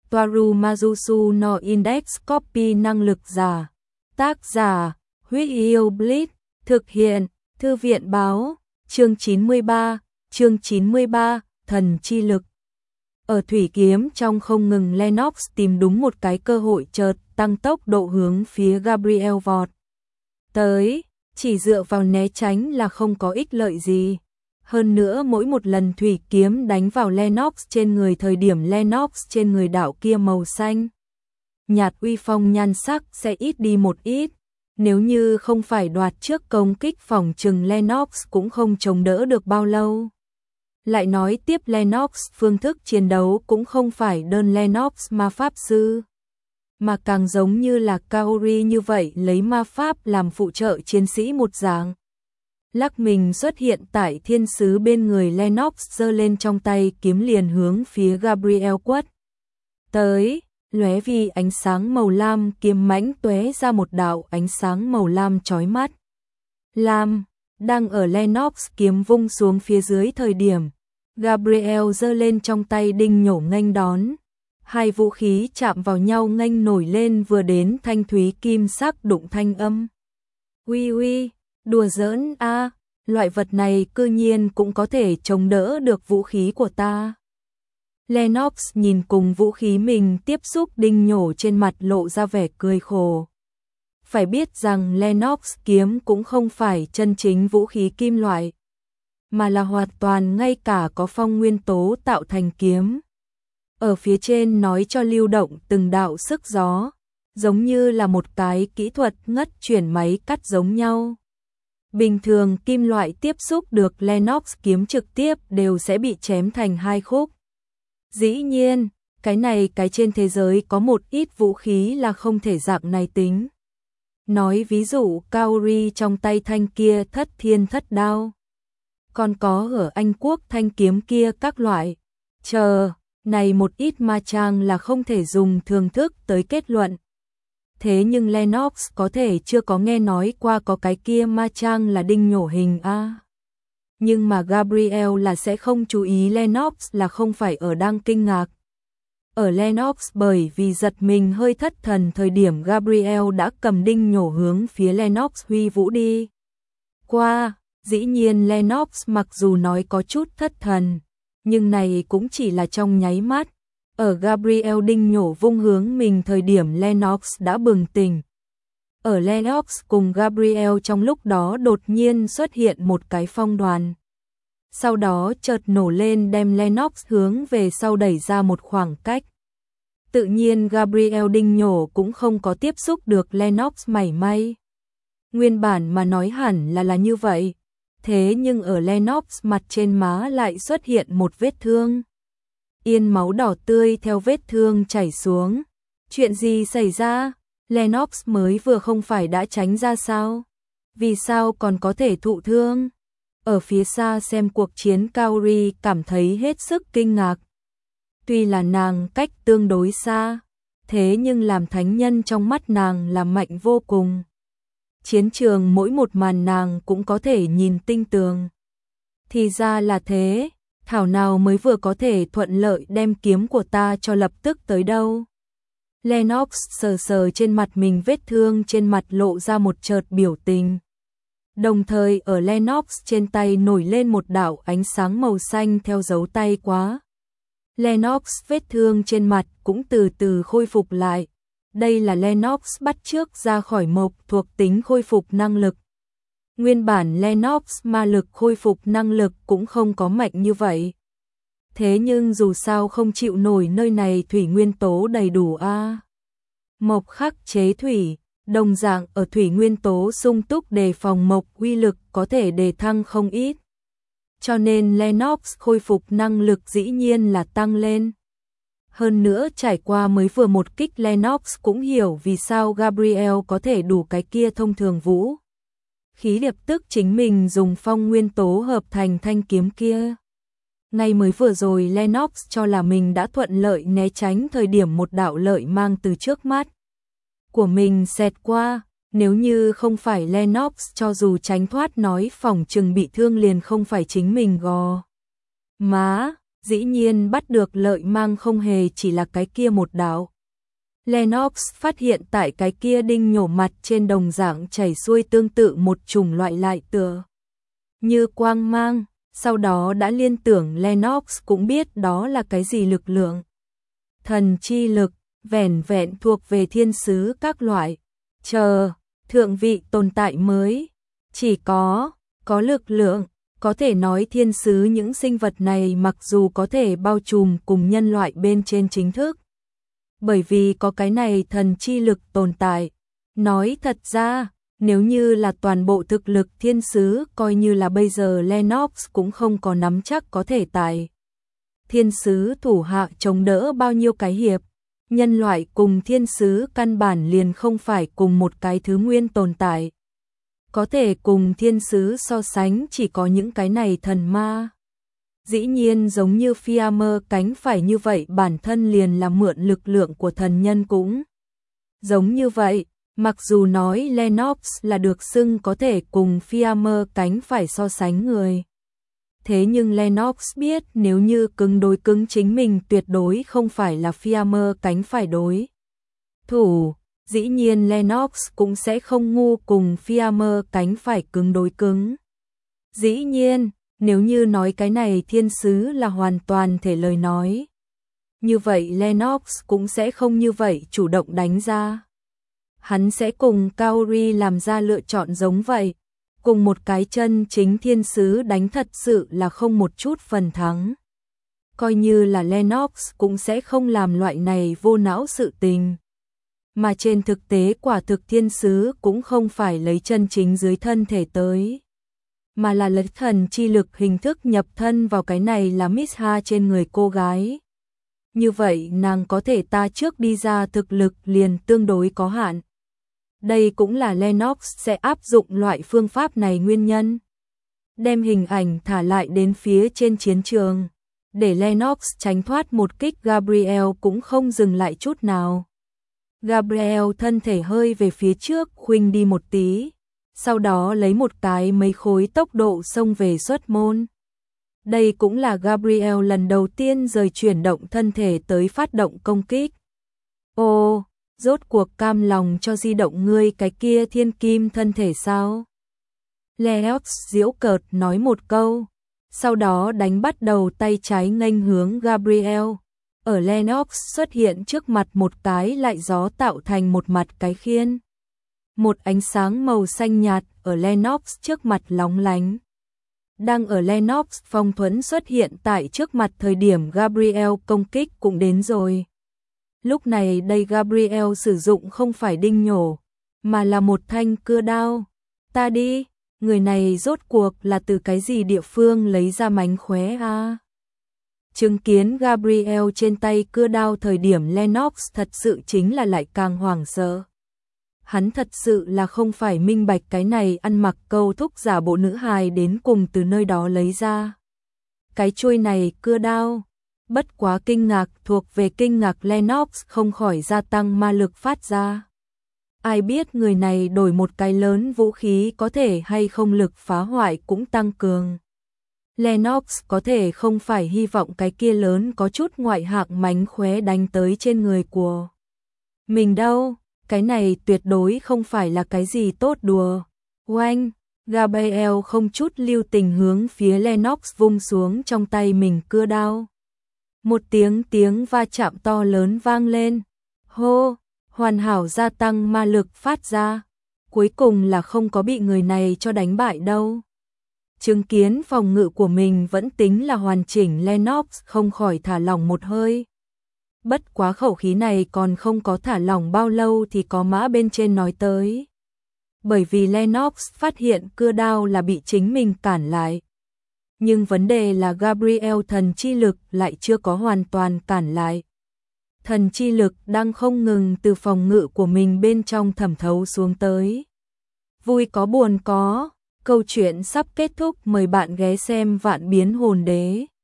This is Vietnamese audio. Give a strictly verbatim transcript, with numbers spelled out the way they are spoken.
Toaru Majusu no Index Copy năng lực giả. Tác giả, Huyết Yêu Blitz, thực hiện, Thư viện báo, chương chín mươi ba, chương chín mươi ba, thần chi lực. Ở thủy kiếm trong không ngừng, Lennox tìm đúng một cái cơ hội, chợt tăng tốc độ hướng phía Gabriel vọt tới, chỉ dựa vào né tránh là không có ích lợi gì. Hơn nữa mỗi một lần thủy kiếm đánh vào Lennox trên người, thời điểm Lennox trên người đạo kia màu xanh nhạt uy phong nhan sắc sẽ ít đi một ít. Nếu như không phải đoạt trước công kích, phòng trừng Lennox cũng không chống đỡ được bao lâu. Lại nói tiếp, Lennox phương thức chiến đấu cũng không phải đơn Lennox ma pháp sư, mà càng giống như là Kaori như vậy, lấy ma pháp làm phụ trợ chiến sĩ một dạng. Lắc mình xuất hiện tại thiên sứ bên người, Lennox giơ lên trong tay kiếm liền hướng phía Gabriel quất tới, lóe vì ánh sáng màu lam, kiếm mãnh tóe ra một đạo ánh sáng màu lam chói mắt. Lam, đang ở Lennox kiếm vung xuống phía dưới thời điểm, Gabriel giơ lên trong tay đinh nhổ nghênh đón. Hai vũ khí chạm vào nhau nghênh nổi lên vừa đến thanh thúy kim sắc đụng thanh âm. Uy uy, đùa giỡn a, à, loại vật này cư nhiên cũng có thể chống đỡ được vũ khí của ta. Lennox nhìn cùng vũ khí mình tiếp xúc, đinh nhổ trên mặt lộ ra vẻ cười khổ. Phải biết rằng Lennox kiếm cũng không phải chân chính vũ khí kim loại, mà là hoàn toàn ngay cả có phong nguyên tố tạo thành kiếm. Ở phía trên nói cho lưu động từng đạo sức gió, giống như là một cái kỹ thuật ngất chuyển máy cắt giống nhau. Bình thường kim loại tiếp xúc được Lennox kiếm trực tiếp đều sẽ bị chém thành hai khúc. Dĩ nhiên, cái này cái trên thế giới có một ít vũ khí là không thể dạng này tính. Nói ví dụ Kaori trong tay thanh kia thất thiên thất đao, còn có ở Anh Quốc thanh kiếm kia các loại. Chờ, này một ít ma trang là không thể dùng thường thức tới kết luận. Thế nhưng Lennox có thể chưa có nghe nói qua có cái kia ma trang là đinh nhổ hình a. Nhưng mà Gabriel là sẽ không chú ý Lennox là không phải ở đang kinh ngạc. Ở Lennox bởi vì giật mình hơi thất thần thời điểm, Gabriel đã cầm đinh nhổ hướng phía Lennox huy vũ đi qua. Dĩ nhiên Lennox mặc dù nói có chút thất thần, nhưng này cũng chỉ là trong nháy mắt. Ở Gabriel đinh nhổ vung hướng mình thời điểm, Lennox đã bừng tỉnh. Ở Lennox cùng Gabriel trong lúc đó đột nhiên xuất hiện một cái phong đoàn. Sau đó chợt nổ lên, đem Lennox hướng về sau đẩy ra một khoảng cách. Tự nhiên Gabriel đinh nhổ cũng không có tiếp xúc được Lennox mảy may. Nguyên bản mà nói hẳn là là như vậy. Thế nhưng ở Lennox mặt trên má lại xuất hiện một vết thương. Yên máu đỏ tươi theo vết thương chảy xuống. Chuyện gì xảy ra? Lennox mới vừa không phải đã tránh ra sao? Vì sao còn có thể thụ thương? Ở phía xa xem cuộc chiến, Kaori cảm thấy hết sức kinh ngạc. Tuy là nàng cách tương đối xa, thế nhưng làm thánh nhân trong mắt nàng là mạnh vô cùng. Chiến trường mỗi một màn nàng cũng có thể nhìn tinh tường. Thì ra là thế, thảo nào mới vừa có thể thuận lợi đem kiếm của ta cho lập tức tới đâu. Lennox sờ sờ trên mặt mình vết thương, trên mặt lộ ra một chợt biểu tình. Đồng thời ở Lennox trên tay nổi lên một đạo ánh sáng màu xanh theo dấu tay quá. Lennox vết thương trên mặt cũng từ từ khôi phục lại. Đây là Lennox bắt chước ra khỏi mộc thuộc tính khôi phục năng lực. Nguyên bản Lennox ma lực khôi phục năng lực cũng không có mạnh như vậy. Thế nhưng dù sao không chịu nổi nơi này thủy nguyên tố đầy đủ a. À. Mộc khắc chế thủy, đồng dạng ở thủy nguyên tố sung túc đề phòng mộc uy lực có thể đề thăng không ít. Cho nên Lennox khôi phục năng lực dĩ nhiên là tăng lên. Hơn nữa trải qua mới vừa một kích, Lennox cũng hiểu vì sao Gabriel có thể đủ cái kia thông thường vũ khí lập tức chính mình dùng phong nguyên tố hợp thành thanh kiếm kia. Ngay mới vừa rồi Lennox cho là mình đã thuận lợi né tránh thời điểm một đạo lợi mang từ trước mắt của mình xẹt qua. Nếu như không phải Lennox cho dù tránh thoát nói phỏng chừng bị thương liền không phải chính mình gò má. dĩ nhiên bắt được lợi mang không hề chỉ là cái kia một đạo. Lennox phát hiện tại cái kia đinh nhổ mặt trên đồng dạng chảy xuôi tương tự một chủng loại lại tựa như quang mang, sau đó đã liên tưởng Lennox cũng biết đó là cái gì lực lượng. Thần chi lực, vẻn vẹn thuộc về thiên sứ các loại, chờ, thượng vị tồn tại mới, chỉ có, có lực lượng, có thể nói thiên sứ những sinh vật này mặc dù có thể bao trùm cùng nhân loại bên trên chính thức. Bởi vì có cái này thần chi lực tồn tại, nói thật ra, nếu như là toàn bộ thực lực thiên sứ coi như là bây giờ Lennox cũng không có nắm chắc có thể tại thiên sứ thủ hạ chống đỡ bao nhiêu cái hiệp. Nhân loại cùng thiên sứ căn bản liền không phải cùng một cái thứ nguyên tồn tại. Có thể cùng thiên sứ so sánh chỉ có những cái này thần ma. Dĩ nhiên giống như Fiamer cánh phải như vậy bản thân liền là mượn lực lượng của thần nhân cũng. Giống như vậy, mặc dù nói Lennox là được xưng có thể cùng Fiamer cánh phải so sánh người. Thế nhưng Lennox biết nếu như cứng đối cứng chính mình tuyệt đối không phải là Fiamer cánh phải đối thủ, dĩ nhiên Lennox cũng sẽ không ngu cùng Fiamer cánh phải cứng đối cứng. Dĩ nhiên, nếu như nói cái này thiên sứ là hoàn toàn thể lời nói, như vậy Lennox cũng sẽ không như vậy chủ động đánh ra. Hắn sẽ cùng Kaori làm ra lựa chọn giống vậy. Cùng một cái chân chính thiên sứ đánh thật sự là không một chút phần thắng. Coi như là Lennox cũng sẽ không làm loại này vô não sự tình. Mà trên thực tế quả thực thiên sứ cũng không phải lấy chân chính dưới thân thể tới. Mà là lấy thần chi lực hình thức nhập thân vào cái này là Misha trên người cô gái. Như vậy nàng có thể ta trước đi ra thực lực liền tương đối có hạn. Đây cũng là Lennox sẽ áp dụng loại phương pháp này nguyên nhân. Đem hình ảnh thả lại đến phía trên chiến trường. Để Lennox tránh thoát một kích Gabriel cũng không dừng lại chút nào. Gabriel thân thể hơi về phía trước khuynh đi một tí. Sau đó lấy một cái mấy khối tốc độ xông về xuất môn. Đây cũng là Gabriel lần đầu tiên rời chuyển động thân thể tới phát động công kích. Ô, rốt cuộc cam lòng cho di động ngươi cái kia thiên kim thân thể sao? Lennox giễu cợt nói một câu, sau đó đánh bắt đầu tay trái nghênh hướng Gabriel. Ở Lennox xuất hiện trước mặt một cái lại gió tạo thành một mặt cái khiên. Một ánh sáng màu xanh nhạt ở Lennox trước mặt lóng lánh. Đang ở Lennox phong thuẫn xuất hiện tại trước mặt thời điểm Gabriel công kích cũng đến rồi. Lúc này đây Gabriel sử dụng không phải đinh nhổ, mà là một thanh cưa đao. Ta đi, người này rốt cuộc là từ cái gì địa phương lấy ra mánh khóe a? À? Chứng kiến Gabriel trên tay cưa đao thời điểm Lennox thật sự chính là lại càng hoảng sợ. Hắn thật sự là không phải minh bạch cái này ăn mặc câu thúc giả bộ nữ hài đến cùng từ nơi đó lấy ra. Cái chuôi này cưa đao, bất quá kinh ngạc thuộc về kinh ngạc Lennox không khỏi gia tăng ma lực phát ra. Ai biết người này đổi một cái lớn vũ khí có thể hay không lực phá hoại cũng tăng cường. Lennox có thể không phải hy vọng cái kia lớn có chút ngoại hạng mánh khóe đánh tới trên người của mình đâu. Cái này tuyệt đối không phải là cái gì tốt đùa. Oanh, Gabriel không chút lưu tình hướng phía Lennox vung xuống trong tay mình cưa đao. Một tiếng tiếng va chạm to lớn vang lên. Hô, hoàn hảo gia tăng ma lực phát ra. Cuối cùng là không có bị người này cho đánh bại đâu. Chứng kiến phòng ngự của mình vẫn tính là hoàn chỉnh Lennox không khỏi thả lỏng một hơi. Bất quá khẩu khí này còn không có thả lỏng bao lâu thì có mã bên trên nói tới. Bởi vì Lennox phát hiện cưa đao là bị chính mình cản lại. Nhưng vấn đề là Gabriel thần chi lực lại chưa có hoàn toàn cản lại. Thần chi lực đang không ngừng từ phòng ngự của mình bên trong thẩm thấu xuống tới. Vui có buồn có, câu chuyện sắp kết thúc, mời bạn ghé xem Vạn Biến Hồn Đế.